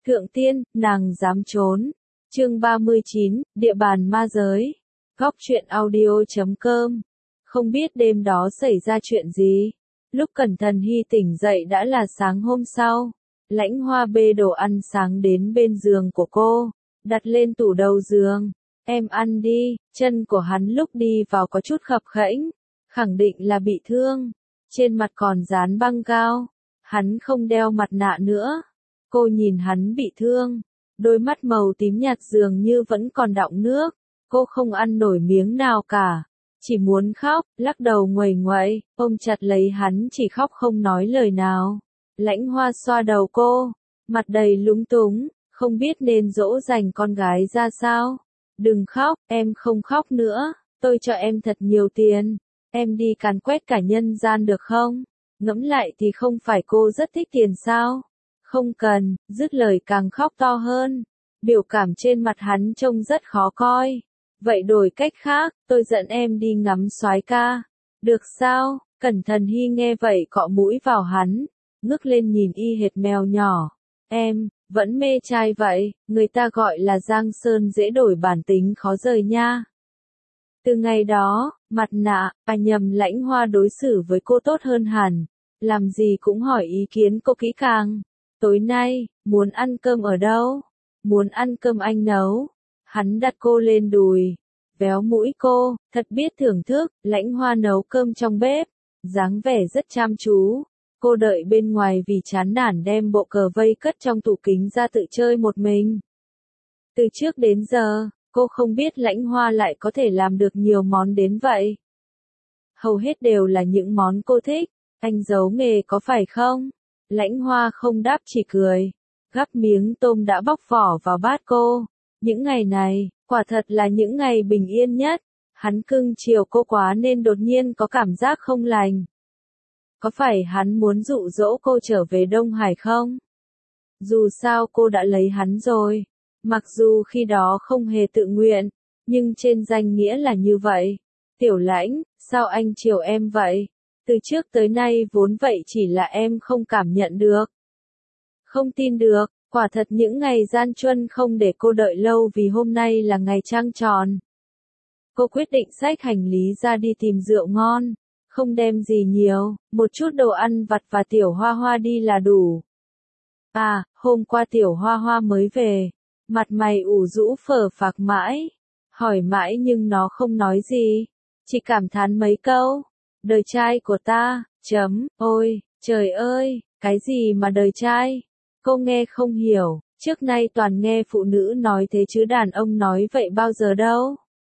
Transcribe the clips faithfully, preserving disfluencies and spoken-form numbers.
Thượng tiên, nàng dám trốn. Chương ba mươi chín, địa bàn ma giới. Góc truyện audio chấm com. Không biết đêm đó xảy ra chuyện gì. Lúc Cẩn Thận Hy tỉnh dậy đã là sáng hôm sau. Lãnh Hoa bê đồ ăn sáng đến bên giường của cô, đặt lên tủ đầu giường. Em ăn đi. Chân của hắn lúc đi vào có chút khập khẽnh, khẳng định là bị thương. Trên mặt còn dán băng gao. Hắn không đeo mặt nạ nữa. Cô nhìn hắn bị thương, đôi mắt màu tím nhạt dường như vẫn còn đọng nước. Cô không ăn nổi miếng nào cả, chỉ muốn khóc, lắc đầu nguầy nguậy, ôm chặt lấy hắn chỉ khóc không nói lời nào. Lãnh Hoa xoa đầu cô, mặt đầy lúng túng, không biết nên dỗ dành con gái ra sao. Đừng khóc, em không khóc nữa, tôi cho em thật nhiều tiền, em đi càn quét cả nhân gian được không? Ngẫm lại thì không phải cô rất thích tiền sao? Không cần, dứt lời càng khóc to hơn. Biểu cảm trên mặt hắn trông rất khó coi. Vậy đổi cách khác, tôi dẫn em đi ngắm soái ca. Được sao? Cẩn Thận Hy nghe vậy cọ mũi vào hắn, ngước lên nhìn y hệt mèo nhỏ. Em, vẫn mê trai vậy, người ta gọi là Giang Sơn dễ đổi bản tính khó rời nha. Từ ngày đó, mặt nạ, à nhầm Lãnh Hoa đối xử với cô tốt hơn hẳn. Làm gì cũng hỏi ý kiến cô kỹ càng. Tối nay, muốn ăn cơm ở đâu? Muốn ăn cơm anh nấu. Hắn đặt cô lên đùi, véo mũi cô, thật biết thưởng thức. Lãnh Hoa nấu cơm trong bếp, dáng vẻ rất chăm chú. Cô đợi bên ngoài vì chán nản đem bộ cờ vây cất trong tủ kính ra tự chơi một mình. Từ trước đến giờ, cô không biết Lãnh Hoa lại có thể làm được nhiều món đến vậy. Hầu hết đều là những món cô thích. Anh giấu nghề có phải không? Lãnh Hoa không đáp chỉ cười, gắp miếng tôm đã bóc vỏ vào bát cô. Những ngày này, quả thật là những ngày bình yên nhất. Hắn cưng chiều cô quá nên đột nhiên có cảm giác không lành. Có phải hắn muốn dụ dỗ cô trở về Đông Hải không? Dù sao cô đã lấy hắn rồi. Mặc dù khi đó không hề tự nguyện, nhưng trên danh nghĩa là như vậy. Tiểu Lãnh, sao anh chiều em vậy? Từ trước tới nay vốn vậy chỉ là em không cảm nhận được. Không tin được, quả thật những ngày gian truân không để cô đợi lâu vì hôm nay là ngày trăng tròn. Cô quyết định xách hành lý ra đi tìm rượu ngon, không đem gì nhiều, một chút đồ ăn vặt và Tiểu Hoa Hoa đi là đủ. À, hôm qua Tiểu Hoa Hoa mới về, mặt mày ủ rũ phờ phạc mãi, hỏi mãi nhưng nó không nói gì, chỉ cảm thán mấy câu. Đời trai của ta, chấm, ôi, trời ơi, cái gì mà đời trai? Cô nghe không hiểu, trước nay toàn nghe phụ nữ nói thế chứ đàn ông nói vậy bao giờ đâu.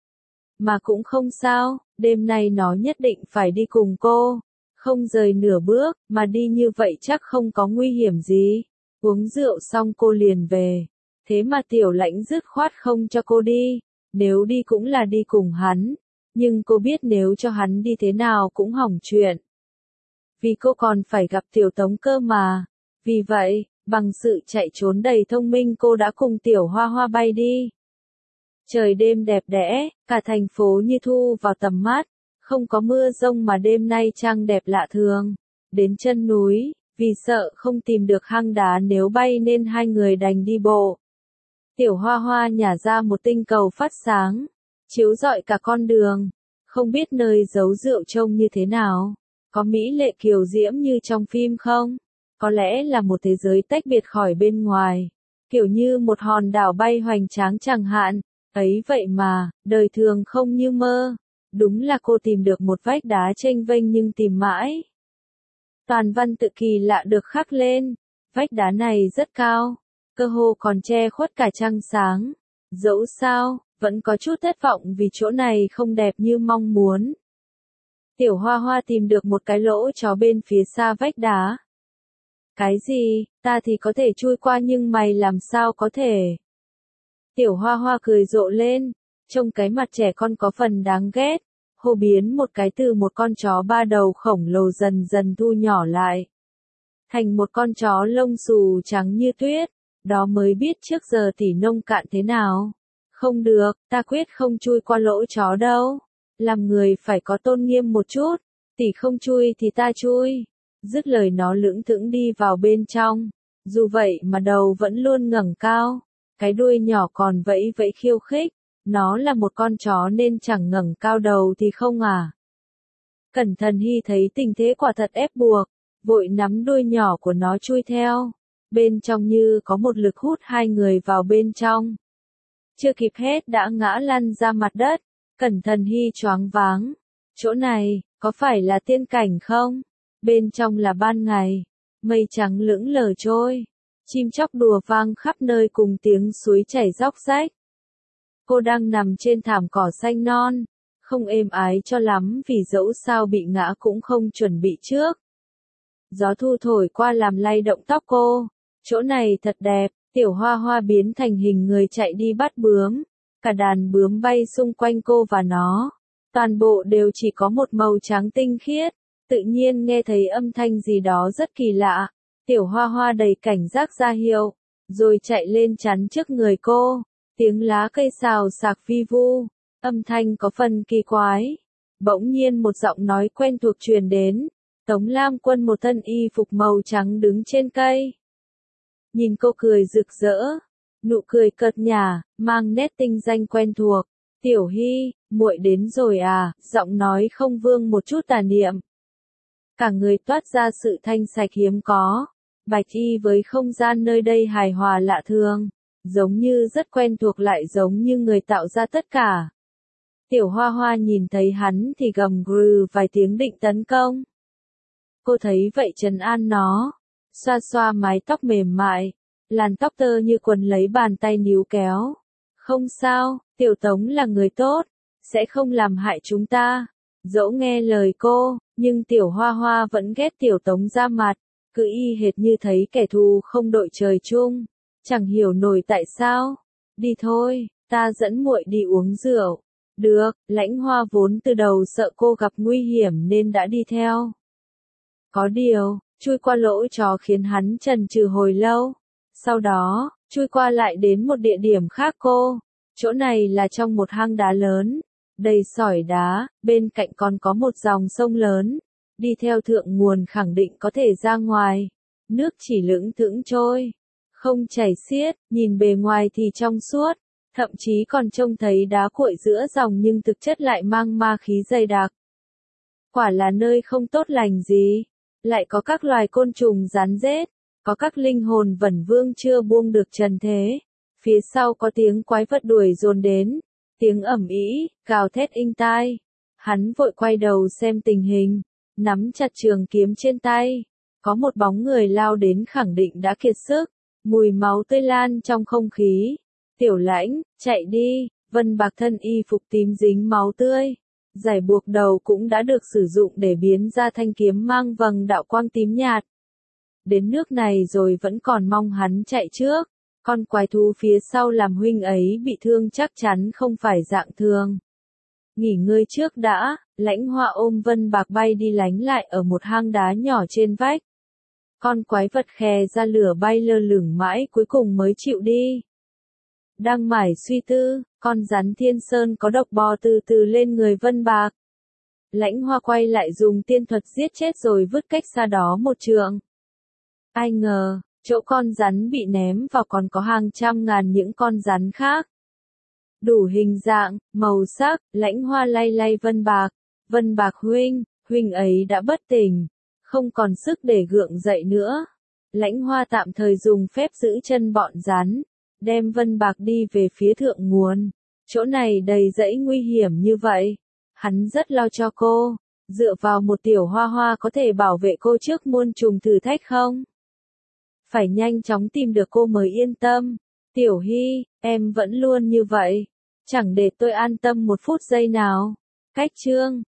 Mà cũng không sao, đêm nay nó nhất định phải đi cùng cô, không rời nửa bước, mà đi như vậy chắc không có nguy hiểm gì. Uống rượu xong cô liền về, thế mà Tiểu Lãnh dứt khoát không cho cô đi, nếu đi cũng là đi cùng hắn. Nhưng cô biết nếu cho hắn đi thế nào cũng hỏng chuyện. Vì cô còn phải gặp Tiểu Tống cơ mà. Vì vậy, bằng sự chạy trốn đầy thông minh cô đã cùng Tiểu Hoa Hoa bay đi. Trời đêm đẹp đẽ, cả thành phố như thu vào tầm mắt. Không có mưa rông mà đêm nay trăng đẹp lạ thường. Đến chân núi, vì sợ không tìm được hang đá nếu bay nên hai người đành đi bộ. Tiểu Hoa Hoa nhả ra một tinh cầu phát sáng, chiếu rọi cả con đường, không biết nơi giấu rượu trông như thế nào, có mỹ lệ kiều diễm như trong phim không? Có lẽ là một thế giới tách biệt khỏi bên ngoài, kiểu như một hòn đảo bay hoành tráng chẳng hạn, ấy vậy mà, đời thường không như mơ, đúng là cô tìm được một vách đá chênh vênh nhưng tìm mãi. Toàn văn tự kỳ lạ được khắc lên, vách đá này rất cao, cơ hồ còn che khuất cả trăng sáng, dẫu sao, vẫn có chút thất vọng vì chỗ này không đẹp như mong muốn. Tiểu Hoa Hoa tìm được một cái lỗ chó bên phía xa vách đá. Cái gì, ta thì có thể chui qua nhưng mày làm sao có thể? Tiểu Hoa Hoa cười rộ lên, trông cái mặt trẻ con có phần đáng ghét, hô biến một cái từ một con chó ba đầu khổng lồ dần dần thu nhỏ lại. Thành một con chó lông xù trắng như tuyết, đó mới biết trước giờ tỷ nông cạn thế nào. Không được, ta quyết không chui qua lỗ chó đâu. Làm người phải có tôn nghiêm một chút, tỷ không chui thì ta chui. Dứt lời nó lững thững đi vào bên trong, Dù vậy mà đầu vẫn luôn ngẩng cao, cái đuôi nhỏ còn vẫy vẫy khiêu khích, nó là một con chó nên chẳng ngẩng cao đầu thì không à. Cẩn Thận Hy thấy tình thế quả thật ép buộc, vội nắm đuôi nhỏ của nó chui theo, bên trong như có một lực hút hai người vào bên trong. Chưa kịp hét đã ngã lăn ra mặt đất, Cẩn Thận Hy choáng váng. Chỗ này, có phải là tiên cảnh không? Bên trong là ban ngày, mây trắng lững lờ trôi, chim chóc đùa vang khắp nơi cùng tiếng suối chảy róc rách. Cô đang nằm trên thảm cỏ xanh non, không êm ái cho lắm vì dẫu sao bị ngã cũng không chuẩn bị trước. Gió thu thổi qua làm lay động tóc cô, chỗ này thật đẹp, Tiểu Hoa Hoa biến thành hình người chạy đi bắt bướm, cả đàn bướm bay xung quanh cô và nó, toàn bộ đều chỉ có một màu trắng tinh khiết, tự nhiên nghe thấy âm thanh gì đó rất kỳ lạ, Tiểu Hoa Hoa đầy cảnh giác ra hiệu, rồi chạy lên chắn trước người cô, tiếng lá cây xào xạc vi vu, âm thanh có phần kỳ quái. Bỗng nhiên một giọng nói quen thuộc truyền đến, Tống Lam Quân một thân y phục màu trắng đứng trên cây. Nhìn cô cười rực rỡ, nụ cười cợt nhả, mang nét tinh danh quen thuộc. Tiểu Hy, muội đến rồi à, giọng nói không vương một chút tà niệm. Cả người toát ra sự thanh sạch hiếm có, bạch y với không gian nơi đây hài hòa lạ thường, giống như rất quen thuộc lại giống như người tạo ra tất cả. Tiểu Hoa Hoa nhìn thấy hắn thì gầm gừ vài tiếng định tấn công. Cô thấy vậy trấn an nó, xoa xoa mái tóc mềm mại, làn tóc tơ như quần lấy bàn tay níu kéo. Không sao, Tiểu Tống là người tốt, sẽ không làm hại chúng ta. Dẫu nghe lời cô, nhưng Tiểu Hoa Hoa vẫn ghét Tiểu Tống ra mặt, cứ y hệt như thấy kẻ thù không đội trời chung. Chẳng hiểu nổi tại sao. Đi thôi, ta dẫn muội đi uống rượu. Được, Lãnh Hoa vốn từ đầu sợ cô gặp nguy hiểm nên đã đi theo. Có điều, chui qua lỗ chó khiến hắn chần chừ hồi lâu. Sau đó, chui qua lại đến một địa điểm khác cô. Chỗ này là trong một hang đá lớn, đầy sỏi đá, bên cạnh còn có một dòng sông lớn. Đi theo thượng nguồn khẳng định có thể ra ngoài. Nước chỉ lững thững trôi, không chảy xiết, nhìn bề ngoài thì trong suốt. Thậm chí còn trông thấy đá cuội giữa dòng nhưng thực chất lại mang ma khí dày đặc. Quả là nơi không tốt lành gì. Lại có các loài côn trùng rắn rết, có các linh hồn vẩn vương chưa buông được trần thế. Phía sau có tiếng quái vật đuổi dồn đến, tiếng ầm ĩ, gào thét inh tai. Hắn vội quay đầu xem tình hình, nắm chặt trường kiếm trên tay. Có một bóng người lao đến khẳng định đã kiệt sức, mùi máu tươi lan trong không khí. Tiểu Lãnh, chạy đi, Vân Bạc thân y phục tím dính máu tươi. Giải buộc đầu cũng đã được sử dụng để biến ra thanh kiếm mang vầng đạo quang tím nhạt. Đến nước này rồi vẫn còn mong hắn chạy trước. Con quái thú phía sau làm huynh ấy bị thương chắc chắn không phải dạng thường. Nghỉ ngơi trước đã, Lãnh Hoa ôm Vân Bạc bay đi lánh lại ở một hang đá nhỏ trên vách. Con quái vật khè ra lửa bay lơ lửng mãi cuối cùng mới chịu đi. Đang mải suy tư, con rắn Thiên Sơn có độc bò từ từ lên người Vân Bạc. Lãnh Hoa quay lại dùng tiên thuật giết chết rồi vứt cách xa đó một trượng. Ai ngờ, chỗ con rắn bị ném vào còn có hàng trăm ngàn những con rắn khác. Đủ hình dạng, màu sắc, Lãnh Hoa lay lay Vân Bạc. Vân Bạc huynh, huynh ấy đã bất tỉnh, không còn sức để gượng dậy nữa. Lãnh Hoa tạm thời dùng phép giữ chân bọn rắn, đem Vân Bạc đi về phía thượng nguồn. Chỗ này đầy dãy nguy hiểm như vậy. Hắn rất lo cho cô. Dựa vào một Tiểu Hoa Hoa có thể bảo vệ cô trước muôn trùng thử thách không? Phải nhanh chóng tìm được cô mới yên tâm. Tiểu Hy, em vẫn luôn như vậy. Chẳng để tôi an tâm một phút giây nào. Cách chương